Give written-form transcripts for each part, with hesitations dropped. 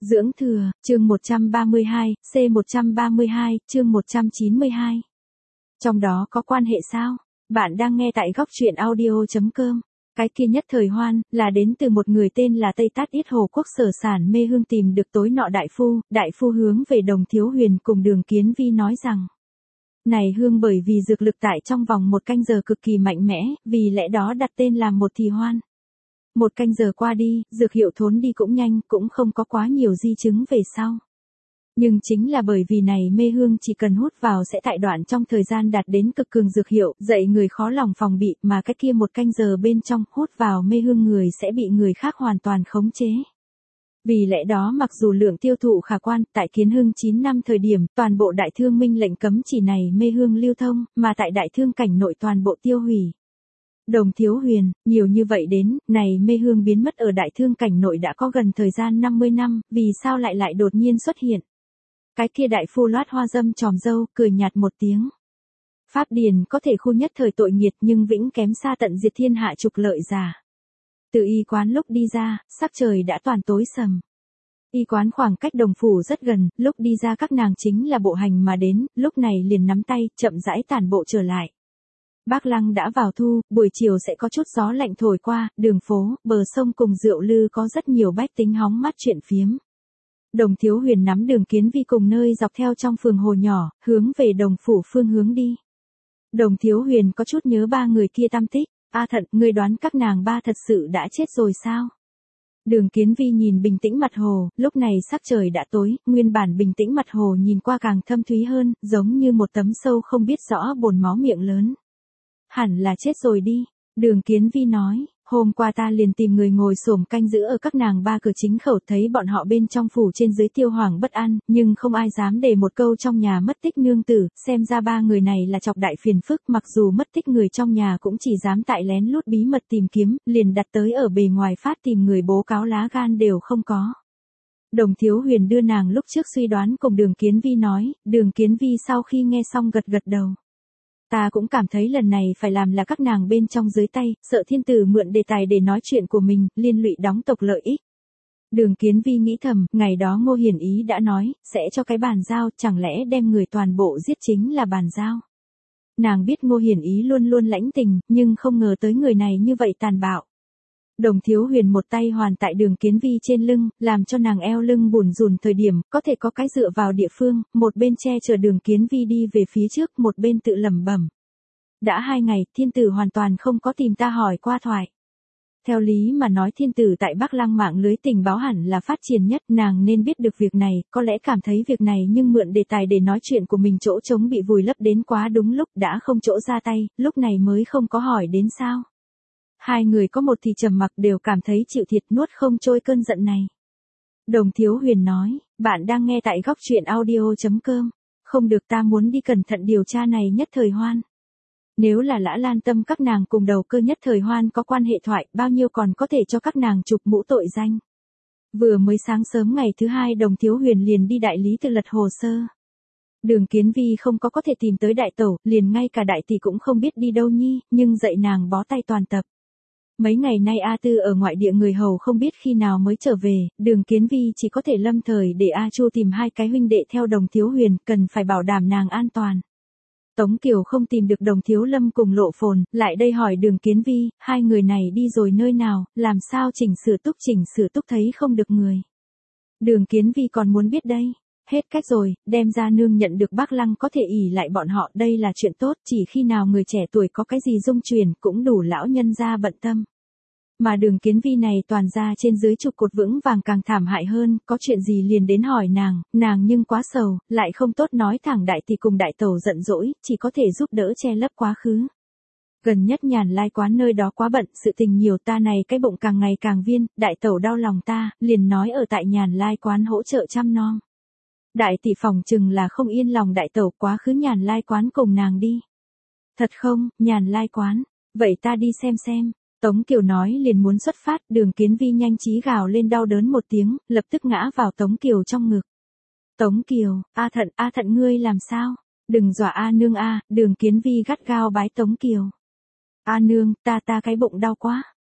Dưỡng thừa, chương 132, C132, chương 192. Trong đó có quan hệ sao? Bạn đang nghe tại góc truyện audio.com. Cái kia nhất thời hoan, là đến từ một người tên là Tây Tát Yết Hồ Quốc Sở Sản Mê Hương tìm được tối nọ đại phu hướng về Đồng Thiếu Huyền cùng Đường Kiến Vi nói rằng. Này hương bởi vì dược lực tại trong vòng 1 canh giờ cực kỳ mạnh mẽ, vì lẽ đó đặt tên là một thì hoan. 1 canh giờ qua đi, dược hiệu thốn đi cũng nhanh, cũng không có quá nhiều di chứng về sau. Nhưng chính là bởi vì này mê hương chỉ cần hút vào sẽ tại đoạn trong thời gian đạt đến cực cường dược hiệu, dạy người khó lòng phòng bị, mà cái kia 1 canh giờ bên trong hút vào mê hương người sẽ bị người khác hoàn toàn khống chế. Vì lẽ đó mặc dù lượng tiêu thụ khả quan, tại Kiến Hưng 9 năm thời điểm, toàn bộ đại thương minh lệnh cấm chỉ này mê hương lưu thông, mà tại đại thương cảnh nội toàn bộ tiêu hủy. Đồng Thiếu Huyền, nhiều như vậy đến, này mê hương biến mất ở đại thương cảnh nội đã có gần thời gian 50 năm, vì sao lại đột nhiên xuất hiện. Cái kia đại phu loát hoa dâm tròm dâu, cười nhạt một tiếng. Pháp điền có thể khu nhất thời tội nghiệt nhưng vĩnh kém xa tận diệt thiên hạ trục lợi giả. Từ y quán lúc đi ra, sắc trời đã toàn tối sầm. Y quán khoảng cách đồng phủ rất gần, lúc đi ra các nàng chính là bộ hành mà đến, lúc này liền nắm tay, chậm rãi tản bộ trở lại. Bác Lăng đã vào thu, buổi chiều sẽ có chút gió lạnh thổi qua, đường phố, bờ sông cùng rượu lư có rất nhiều bách tính hóng mát chuyện phiếm. Đồng Thiếu Huyền nắm Đường Kiến Vi cùng nơi dọc theo trong phường hồ nhỏ, hướng về đồng phủ phương hướng đi. Đồng Thiếu Huyền có chút nhớ 3 người kia tam tích, Thận, ngươi đoán các nàng 3 thật sự đã chết rồi sao? Đường Kiến Vi nhìn bình tĩnh mặt hồ, lúc này sắc trời đã tối, nguyên bản bình tĩnh mặt hồ nhìn qua càng thâm thúy hơn, giống như một tấm sâu không biết rõ bồn máu miệng lớn. Hẳn là chết rồi đi, Đường Kiến Vi nói, hôm qua ta liền tìm người ngồi xổm canh giữ ở các nàng 3 cửa chính khẩu, thấy bọn họ bên trong phủ trên dưới tiêu hoàng bất an, nhưng không ai dám để một câu trong nhà mất tích nương tử, xem ra 3 người này là chọc đại phiền phức, mặc dù mất tích người trong nhà cũng chỉ dám tại lén lút bí mật tìm kiếm, liền đặt tới ở bề ngoài phát tìm người bố cáo lá gan đều không có. Đồng Thiếu Huyền đưa nàng lúc trước suy đoán cùng Đường Kiến Vi nói, Đường Kiến Vi sau khi nghe xong gật gật đầu. Ta cũng cảm thấy lần này phải làm là các nàng bên trong dưới tay, sợ thiên tử mượn đề tài để nói chuyện của mình, liên lụy đóng tộc lợi ích. Đường Kiến Vi nghĩ thầm, ngày đó Ngô Hiển Ý đã nói, sẽ cho cái bàn giao, chẳng lẽ đem người toàn bộ giết chính là bàn giao. Nàng biết Ngô Hiển Ý luôn luôn lãnh tình, nhưng không ngờ tới người này như vậy tàn bạo. Đồng Thiếu Huyền một tay hoàn tại Đường Kiến Vi trên lưng, làm cho nàng eo lưng bủn rủn thời điểm, có thể có cái dựa vào địa phương, một bên che chở Đường Kiến Vi đi về phía trước, một bên tự lẩm bẩm. Đã 2 ngày, thiên tử hoàn toàn không có tìm ta hỏi qua thoại. Theo lý mà nói thiên tử tại Bắc Lăng mạng lưới tình báo hẳn là phát triển nhất, nàng nên biết được việc này, có lẽ cảm thấy việc này nhưng mượn đề tài để nói chuyện của mình chỗ trống bị vùi lấp đến quá đúng lúc, đã không chỗ ra tay, lúc này mới không có hỏi đến sao. 2 người có một thì trầm mặc đều cảm thấy chịu thiệt, nuốt không trôi cơn giận này. Đồng Thiếu Huyền nói, bạn đang nghe tại góc truyện audio.com, không được, ta muốn đi cẩn thận điều tra này nhất thời hoan. Nếu là Lã Lan Tâm các nàng cùng đầu cơ nhất thời hoan có quan hệ thoại, bao nhiêu còn có thể cho các nàng chụp mũ tội danh. Vừa mới sáng sớm ngày thứ 2 Đồng Thiếu Huyền liền đi đại lý tự lật hồ sơ. Đường Kiến Vi không có thể tìm tới đại tẩu, liền ngay cả đại tỷ cũng không biết đi đâu nhi, nhưng dạy nàng bó tay toàn tập. Mấy ngày nay A Tư ở ngoại địa người hầu không biết khi nào mới trở về, Đường Kiến Vi chỉ có thể lâm thời để A Chu tìm 2 cái huynh đệ theo Đồng Thiếu Huyền, cần phải bảo đảm nàng an toàn. Tống Kiều không tìm được Đồng Thiếu Lâm cùng Lộ Phồn, lại đây hỏi Đường Kiến Vi, 2 người này đi rồi nơi nào, làm sao chỉnh sửa túc thấy không được người. Đường Kiến Vi còn muốn biết đây. Hết cách rồi, đem ra nương nhận được Bắc Lăng có thể ỷ lại bọn họ, đây là chuyện tốt, chỉ khi nào người trẻ tuổi có cái gì dung truyền cũng đủ lão nhân ra bận tâm. Mà Đường Kiến Vi này toàn ra trên dưới chục cột vững vàng càng thảm hại hơn, có chuyện gì liền đến hỏi nàng nhưng quá sầu, lại không tốt nói thẳng, đại tỷ cùng đại tẩu giận dỗi, chỉ có thể giúp đỡ che lấp quá khứ. Gần nhất Nhàn Lai quán nơi đó quá bận, sự tình nhiều, ta này cái bụng càng ngày càng viên, đại tẩu đau lòng ta, liền nói ở tại Nhàn Lai quán hỗ trợ chăm nom. Đại tỷ phòng chừng là không yên lòng đại tẩu, quá khứ Nhàn Lai quán cùng nàng đi. Thật không, Nhàn Lai quán, vậy ta đi xem. Tống Kiều nói liền muốn xuất phát, Đường Kiến Vi nhanh trí gào lên đau đớn một tiếng, lập tức ngã vào Tống Kiều trong ngực. Tống Kiều, A Thận ngươi làm sao? Đừng dọa A nương a, Đường Kiến Vi gắt gao bái Tống Kiều. A nương, ta cái bụng đau quá.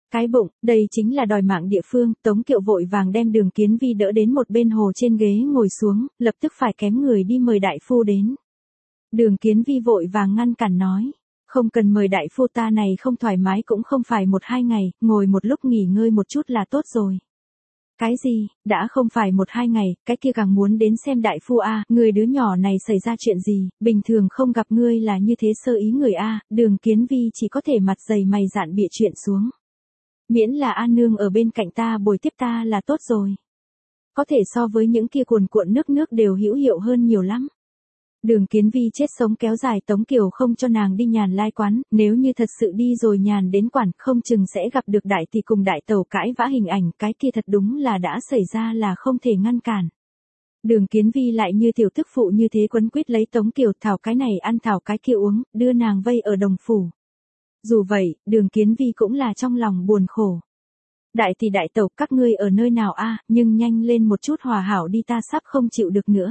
Cái bụng, đây chính là đòi mạng địa phương, Tống Kiều vội vàng đem Đường Kiến Vi đỡ đến một bên hồ trên ghế ngồi xuống, lập tức phải kém người đi mời đại phu đến. Đường Kiến Vi vội vàng ngăn cản nói, không cần mời đại phu, ta này không thoải mái cũng không phải 1-2 ngày, ngồi một lúc nghỉ ngơi một chút là tốt rồi. Cái gì, đã không phải 1-2 ngày, cái kia càng muốn đến xem đại phu a, người đứa nhỏ này xảy ra chuyện gì, bình thường không gặp ngươi là như thế sơ ý người a, Đường Kiến Vi chỉ có thể mặt dày mày dạn bịa chuyện xuống. Miễn là An nương ở bên cạnh ta bồi tiếp ta là tốt rồi. Có thể so với những kia cuồn cuộn nước đều hữu hiệu hơn nhiều lắm. Đường Kiến Vi chết sống kéo dài Tống Kiều không cho nàng đi nhàn lai quán, nếu như thật sự đi rồi nhàn đến quản không chừng sẽ gặp được đại tỷ cùng đại tẩu cãi vã hình ảnh, cái kia thật đúng là đã xảy ra là không thể ngăn cản. Đường Kiến Vi lại như tiểu thức phụ như thế quấn quýt lấy Tống Kiều, thảo cái này ăn thảo cái kia uống, đưa nàng vây ở đồng phủ. Dù vậy, Đường Kiến Vi cũng là trong lòng buồn khổ. Đại tỷ đại tẩu các ngươi ở nơi nào a, nhưng nhanh lên một chút hòa hảo đi, ta sắp không chịu được nữa.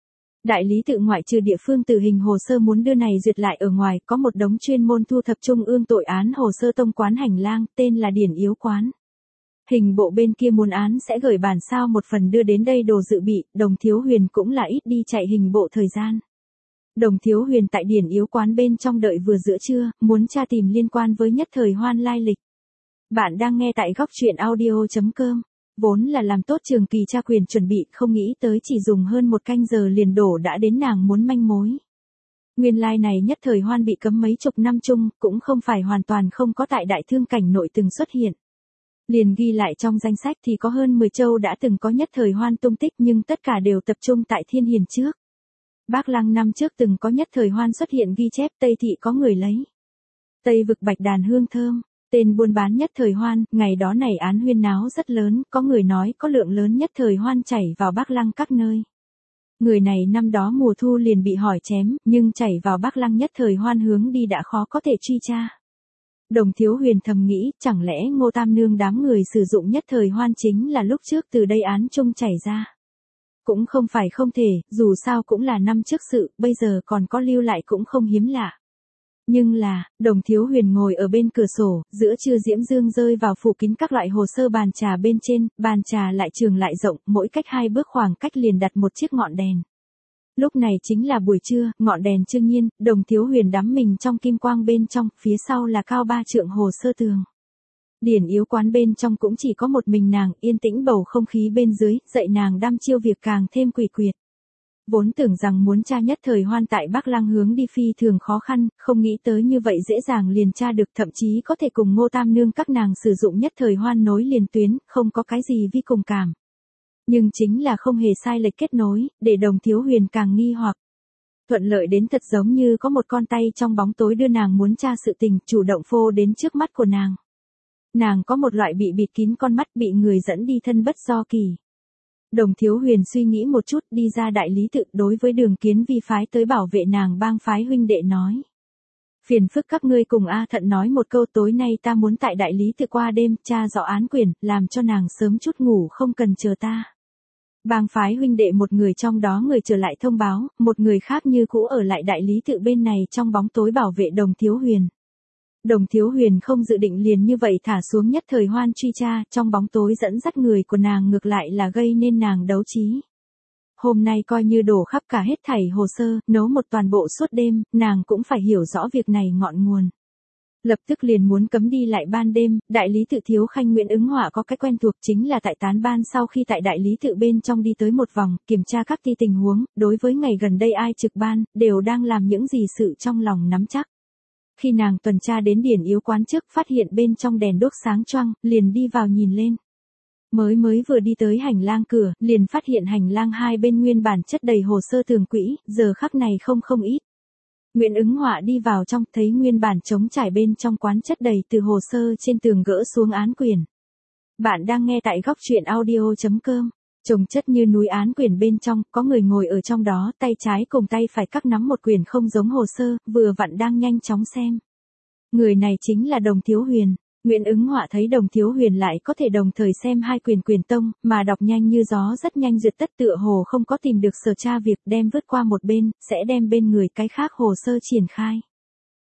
Đại lý tự ngoại trừ địa phương tử hình hồ sơ muốn đưa này duyệt lại ở ngoài, có một đống chuyên môn thu thập trung ương tội án hồ sơ tông quán hành lang, tên là Điển Yếu Quán. Hình bộ bên kia muốn án sẽ gửi bản sao một phần đưa đến đây đồ dự bị, Đồng Thiếu Huyền cũng là ít đi chạy hình bộ thời gian. Đồng Thiếu Huyền tại Điển Yếu Quán bên trong đợi vừa giữa trưa, muốn tra tìm liên quan với Nhất Thời Hoan lai lịch. Bạn đang nghe tại góc truyện audio.com. Vốn là làm tốt trường kỳ tra quyền chuẩn bị, không nghĩ tới chỉ dùng hơn 1 canh giờ liền đổ đã đến nàng muốn manh mối. Nguyên lai này Nhất Thời Hoan bị cấm mấy chục năm chung, cũng không phải hoàn toàn không có tại Đại Thương cảnh nội từng xuất hiện. Liền ghi lại trong danh sách thì có hơn 10 châu đã từng có Nhất Thời Hoan tung tích, nhưng tất cả đều tập trung tại Thiên Hiền trước. Bác Lăng năm trước từng có Nhất Thời Hoan xuất hiện ghi chép, Tây thị có người lấy. Tây vực bạch đàn hương thơm. Tên buôn bán Nhất Thời Hoan, ngày đó này án huyên náo rất lớn, có người nói có lượng lớn Nhất Thời Hoan chảy vào Bắc Lăng các nơi. Người này năm đó mùa thu liền bị hỏi chém, nhưng chảy vào Bắc Lăng Nhất Thời Hoan hướng đi đã khó có thể truy tra. Đồng Thiếu Huyền thầm nghĩ, chẳng lẽ Ngô Tam Nương đám người sử dụng Nhất Thời Hoan chính là lúc trước từ đây án chung chảy ra. Cũng không phải không thể, dù sao cũng là năm trước sự, bây giờ còn có lưu lại cũng không hiếm lạ. Nhưng là, Đồng Thiếu Huyền ngồi ở bên cửa sổ, giữa trưa diễm dương rơi vào phủ kín các loại hồ sơ bàn trà bên trên, bàn trà lại trường lại rộng, mỗi cách 2 bước khoảng cách liền đặt một chiếc ngọn đèn. Lúc này chính là buổi trưa, ngọn đèn trương nhiên, Đồng Thiếu Huyền đắm mình trong kim quang bên trong, phía sau là cao 3 trượng hồ sơ tường. Điển Yếu Quán bên trong cũng chỉ có một mình nàng, yên tĩnh bầu không khí bên dưới, dạy nàng đăm chiêu việc càng thêm quỷ quyệt. Vốn tưởng rằng muốn tra Nhất Thời Hoan tại Bắc Lăng hướng đi phi thường khó khăn, không nghĩ tới như vậy dễ dàng liền tra được, thậm chí có thể cùng Ngô Tam Nương các nàng sử dụng Nhất Thời Hoan nối liền tuyến, không có cái gì vi cùng cảm. Nhưng chính là không hề sai lệch kết nối, để Đồng Thiếu Huyền càng nghi hoặc. Thuận lợi đến thật giống như có một con tay trong bóng tối đưa nàng muốn tra sự tình, chủ động phô đến trước mắt của nàng. Nàng có một loại bị bịt kín con mắt, bị người dẫn đi thân bất do kỳ. Đồng Thiếu Huyền suy nghĩ một chút, đi ra đại lý tự, đối với Đường Kiến Vi phái tới bảo vệ nàng bang phái huynh đệ nói. Phiền phức các ngươi cùng A Thận nói một câu, tối nay ta muốn tại đại lý tự qua đêm, tra rõ án quyền, làm cho nàng sớm chút ngủ không cần chờ ta. Bang phái huynh đệ một người trong đó người trở lại thông báo, một người khác như cũ ở lại đại lý tự bên này trong bóng tối bảo vệ Đồng Thiếu Huyền. Đồng Thiếu Huyền không dự định liền như vậy thả xuống Nhất Thời Hoan truy tra, trong bóng tối dẫn dắt người của nàng ngược lại là gây nên nàng đấu trí. Hôm nay coi như đổ khắp cả hết thảy hồ sơ, nấu một toàn bộ suốt đêm, nàng cũng phải hiểu rõ việc này ngọn nguồn. Lập tức liền muốn cấm đi lại ban đêm, đại lý tự thiếu khanh Nguyễn Ứng Họa có cái quen thuộc, chính là tại tán ban sau khi tại đại lý tự bên trong đi tới một vòng, kiểm tra các tình huống, đối với ngày gần đây ai trực ban, đều đang làm những gì sự trong lòng nắm chắc. Khi nàng tuần tra đến Điển Yếu Quán trước, phát hiện bên trong đèn đuốc sáng choang, liền đi vào nhìn lên. Mới vừa đi tới hành lang cửa, liền phát hiện hành lang hai bên nguyên bản chất đầy hồ sơ tường quỹ, giờ khắc này không ít. Nguyễn Ứng Họa đi vào trong, thấy nguyên bản trống trải bên trong quán chất đầy từ hồ sơ trên tường gỡ xuống án quyền. Bạn đang nghe tại góc truyện audio.com. Chồng chất như núi án quyền bên trong, có người ngồi ở trong đó, tay trái cùng tay phải các nắm một quyền không giống hồ sơ, vừa vặn đang nhanh chóng xem. Người này chính là Đồng Thiếu Huyền. Nguyễn Ứng Họa thấy Đồng Thiếu Huyền lại có thể đồng thời xem 2 quyền tông, mà đọc nhanh như gió rất nhanh duyệt tất, tựa hồ không có tìm được sở tra việc, đem vứt qua một bên, sẽ đem bên người cái khác hồ sơ triển khai.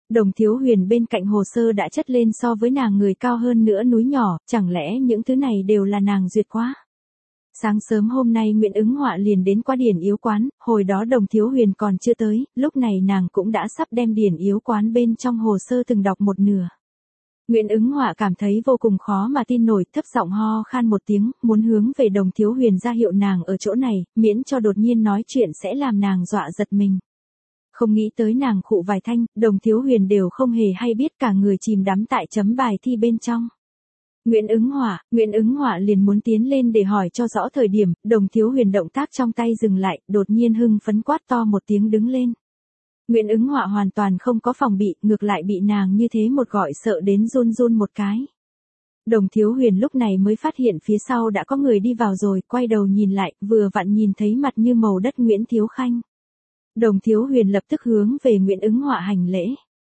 Đồng Thiếu Huyền bên cạnh hồ sơ đã chất lên so với nàng người cao hơn nữa núi nhỏ, chẳng lẽ những thứ này đều là nàng duyệt quá. Sáng sớm hôm nay Nguyễn Ứng Họa liền đến qua điển yếu quán, hồi đó Đồng Thiếu Huyền còn chưa tới, lúc này nàng cũng đã sắp đem điển yếu quán bên trong hồ sơ từng đọc một nửa. Nguyễn Ứng Họa cảm thấy vô cùng khó mà tin nổi, thấp giọng ho khan một tiếng, muốn hướng về Đồng Thiếu Huyền ra hiệu nàng ở chỗ này, miễn cho đột nhiên nói chuyện sẽ làm nàng dọa giật mình. Không nghĩ tới nàng khụ vài thanh, Đồng Thiếu Huyền đều không hề hay biết, cả người chìm đắm tại chấm bài thi bên trong. Nguyễn Ứng Họa liền muốn tiến lên để hỏi cho rõ thời điểm, Đồng Thiếu Huyền động tác trong tay dừng lại, đột nhiên hưng phấn quát to một tiếng đứng lên. Nguyễn Ứng Họa hoàn toàn không có phòng bị, ngược lại bị nàng như thế một gọi sợ đến run run một cái. Đồng Thiếu Huyền lúc này mới phát hiện phía sau đã có người đi vào rồi, quay đầu nhìn lại, vừa vặn nhìn thấy mặt như màu đất Nguyễn Thiếu Khanh. Đồng Thiếu Huyền lập tức hướng về Nguyễn Ứng Họa hành lễ.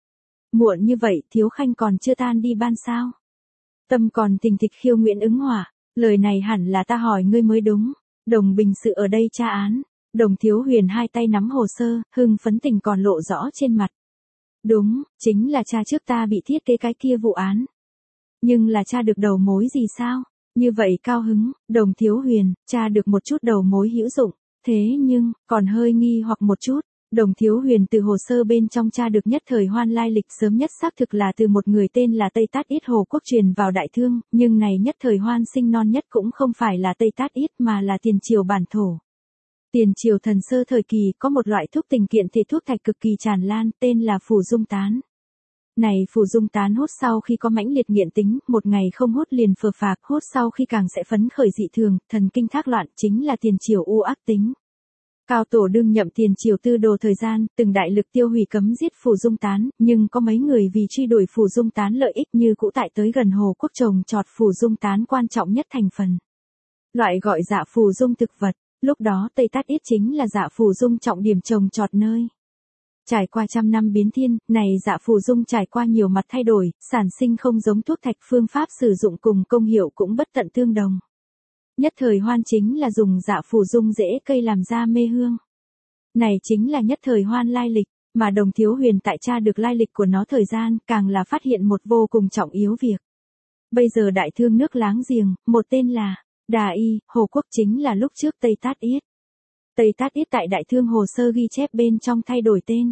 Muộn như vậy, Thiếu Khanh còn chưa tan đi ban sao? Tâm còn tình thịch khiêu Nguyễn Ứng Họa, lời này hẳn là ta hỏi ngươi mới đúng. Đồng bình sự ở đây tra án. Đồng Thiếu Huyền hai tay nắm hồ sơ, hưng phấn tình còn lộ rõ trên mặt. Đúng, chính là cha trước ta bị thiết kế cái kia vụ án. Nhưng là cha được đầu mối gì sao? Như vậy cao hứng, Đồng Thiếu Huyền, cha được một chút đầu mối hữu dụng. Thế nhưng, còn hơi nghi hoặc một chút. Đồng Thiếu Huyền từ hồ sơ bên trong tra được Nhất Thời Hoan lai lịch sớm nhất xác thực là từ một người tên là Tây Tát Yết Hồ Quốc truyền vào Đại Thương, nhưng này Nhất Thời Hoan sinh non nhất cũng không phải là Tây Tát Yết mà là tiền triều bản thổ. Tiền triều thần sơ thời kỳ có một loại thuốc tình kiện thể thuốc thạch cực kỳ tràn lan, tên là phù dung tán. Này phù dung tán hút sau khi có mãnh liệt nghiện tính, một ngày không hút liền phờ phạc, hút sau khi càng sẽ phấn khởi dị thường, thần kinh thác loạn, chính là tiền triều u ác tính. Cao tổ đương nhậm tiền triều tư đồ thời gian, từng đại lực tiêu hủy cấm giết phù dung tán, nhưng có mấy người vì truy đuổi phù dung tán lợi ích như cũ tại tới gần Hồ Quốc trồng trọt phù dung tán quan trọng nhất thành phần. Loại gọi dạ phù dung thực vật, lúc đó Tây Tát Yết chính là dạ phù dung trọng điểm trồng trọt nơi. Trải qua trăm năm biến thiên, này dạ phù dung trải qua nhiều mặt thay đổi, sản sinh không giống thuốc thạch, phương pháp sử dụng cùng công hiệu cũng bất tận tương đồng. Nhất Thời Hoan chính là dùng dạ phù dung rễ cây làm ra mê hương. Này chính là Nhất Thời Hoan lai lịch, mà Đồng Thiếu Huyền tại tra được lai lịch của nó thời gian, càng là phát hiện một vô cùng trọng yếu việc. Bây giờ Đại Thương nước láng giềng, một tên là Đà Y, Hồ Quốc chính là lúc trước Tây Tát Yết. Tây Tát Yết tại Đại Thương hồ sơ ghi chép bên trong thay đổi tên.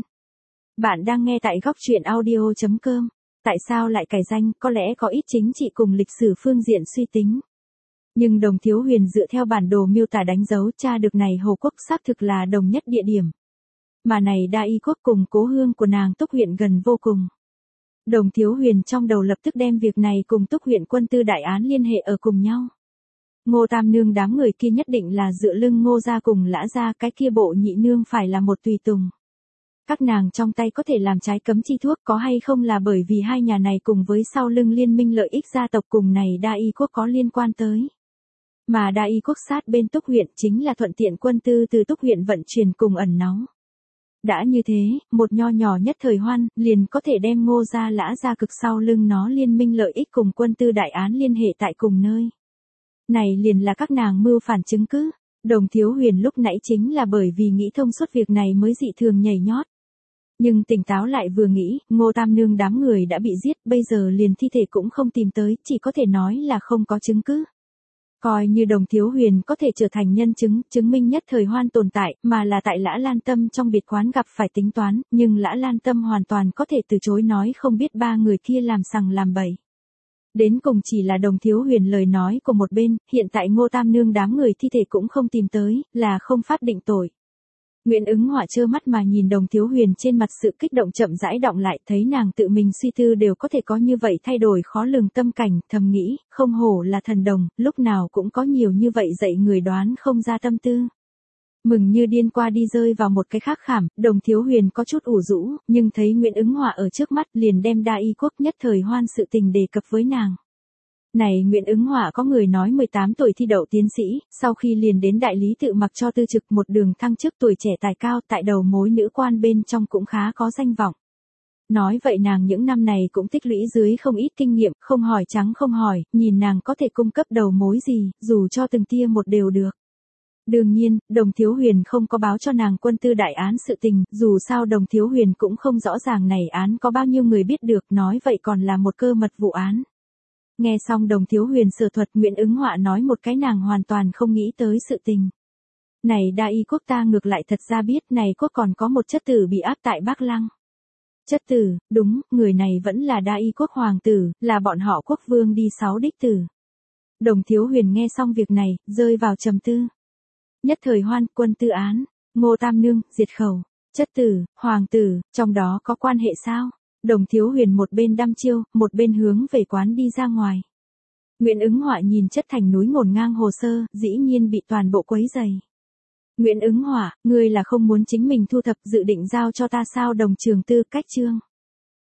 Bạn đang nghe tại góc truyện audio.com. Tại sao lại cải danh, có lẽ có ít chính trị cùng lịch sử phương diện suy tính. Nhưng Đồng Thiếu Huyền dựa theo bản đồ miêu tả đánh dấu tra được này Hồ Quốc xác thực là đồng nhất địa điểm. Mà này Đa Y Quốc cùng cố hương của nàng Túc huyện gần vô cùng. Đồng Thiếu Huyền trong đầu lập tức đem việc này cùng Túc huyện quân tư đại án liên hệ ở cùng nhau. Ngô Tam Nương đám người kia nhất định là dựa lưng Ngô gia cùng Lã gia, cái kia bộ nhị nương phải là một tùy tùng. Các nàng trong tay có thể làm trái cấm chi thuốc có hay không là bởi vì hai nhà này cùng với sau lưng liên minh lợi ích gia tộc cùng này Đa Y Quốc có liên quan tới. Mà Đa Y Quốc sát bên Túc huyện chính là thuận tiện quân tư từ Túc huyện vận chuyển cùng ẩn náu. Đã như thế, một nho nhỏ Nhất Thời Hoan liền có thể đem Ngô gia Lã gia cực sau lưng nó liên minh lợi ích cùng quân tư đại án liên hệ tại cùng nơi. Này liền là các nàng mưu phản chứng cứ. Đồng Thiếu Huyền lúc nãy chính là bởi vì nghĩ thông suốt việc này mới dị thường nhảy nhót. Nhưng tỉnh táo lại vừa nghĩ, Ngô Tam Nương đám người đã bị giết, bây giờ liền thi thể cũng không tìm tới, chỉ có thể nói là không có chứng cứ. Coi như Đồng Thiếu Huyền có thể trở thành nhân chứng, chứng minh Nhất Thời Hoan tồn tại, mà là tại Lã Lan Tâm trong biệt quán gặp phải tính toán, nhưng Lã Lan Tâm hoàn toàn có thể từ chối nói không biết ba người kia làm sằng làm bậy. Đến cùng chỉ là Đồng Thiếu Huyền lời nói của một bên, hiện tại Ngô Tam Nương đám người thi thể cũng không tìm tới, là không pháp định tội. Nguyễn Ứng Họa trơ mắt mà nhìn Đồng Thiếu Huyền trên mặt sự kích động chậm rãi đọng lại, thấy nàng tự mình suy tư đều có thể có như vậy thay đổi khó lường tâm cảnh, thầm nghĩ, không hổ là thần đồng, lúc nào cũng có nhiều như vậy dạy người đoán không ra tâm tư. Mừng như điên qua đi rơi vào một cái khác khảm, Đồng Thiếu Huyền có chút ủ rũ, nhưng thấy Nguyễn Ứng Họa ở trước mắt liền đem Đa Y Quốc Nhất Thời Hoan sự tình đề cập với nàng. Này Nguyễn Ứng Họa có người nói 18 tuổi thi đậu tiến sĩ, sau khi liền đến đại lý tự mặc cho tư trực một đường thăng chức, tuổi trẻ tài cao, tại đầu mối nữ quan bên trong cũng khá có danh vọng. Nói vậy nàng những năm này cũng tích lũy dưới không ít kinh nghiệm, không hỏi trắng không hỏi, nhìn nàng có thể cung cấp đầu mối gì, dù cho từng tia một đều được. Đương nhiên, Đồng Thiếu Huyền không có báo cho nàng Quân Tư đại án sự tình, dù sao Đồng Thiếu Huyền cũng không rõ ràng này án có bao nhiêu người biết được, nói vậy còn là một cơ mật vụ án. Nghe xong Đồng Thiếu Huyền sở thuật, Nguyễn Ứng Họa nói một cái nàng hoàn toàn không nghĩ tới sự tình. Này Đa Y quốc ta ngược lại thật ra biết, này quốc còn có một chất tử bị áp tại Bắc Lăng. Chất tử, đúng, người này vẫn là Đa Y quốc hoàng tử, là bọn họ quốc vương đi 6 đích tử. Đồng Thiếu Huyền nghe xong việc này, rơi vào trầm tư. Nhất thời Hoan, Quân Tư án, Ngô Tam Nương, diệt khẩu, chất tử, hoàng tử, trong đó có quan hệ sao? Đồng Thiếu Huyền một bên đăm chiêu, một bên hướng về quán đi ra ngoài. Nguyễn Ứng Họa nhìn chất thành núi ngổn ngang hồ sơ, dĩ nhiên bị toàn bộ quấy dày. Nguyễn Ứng Họa, ngươi là không muốn chính mình thu thập dự định giao cho ta sao? Đồng Trường Tư cách chương.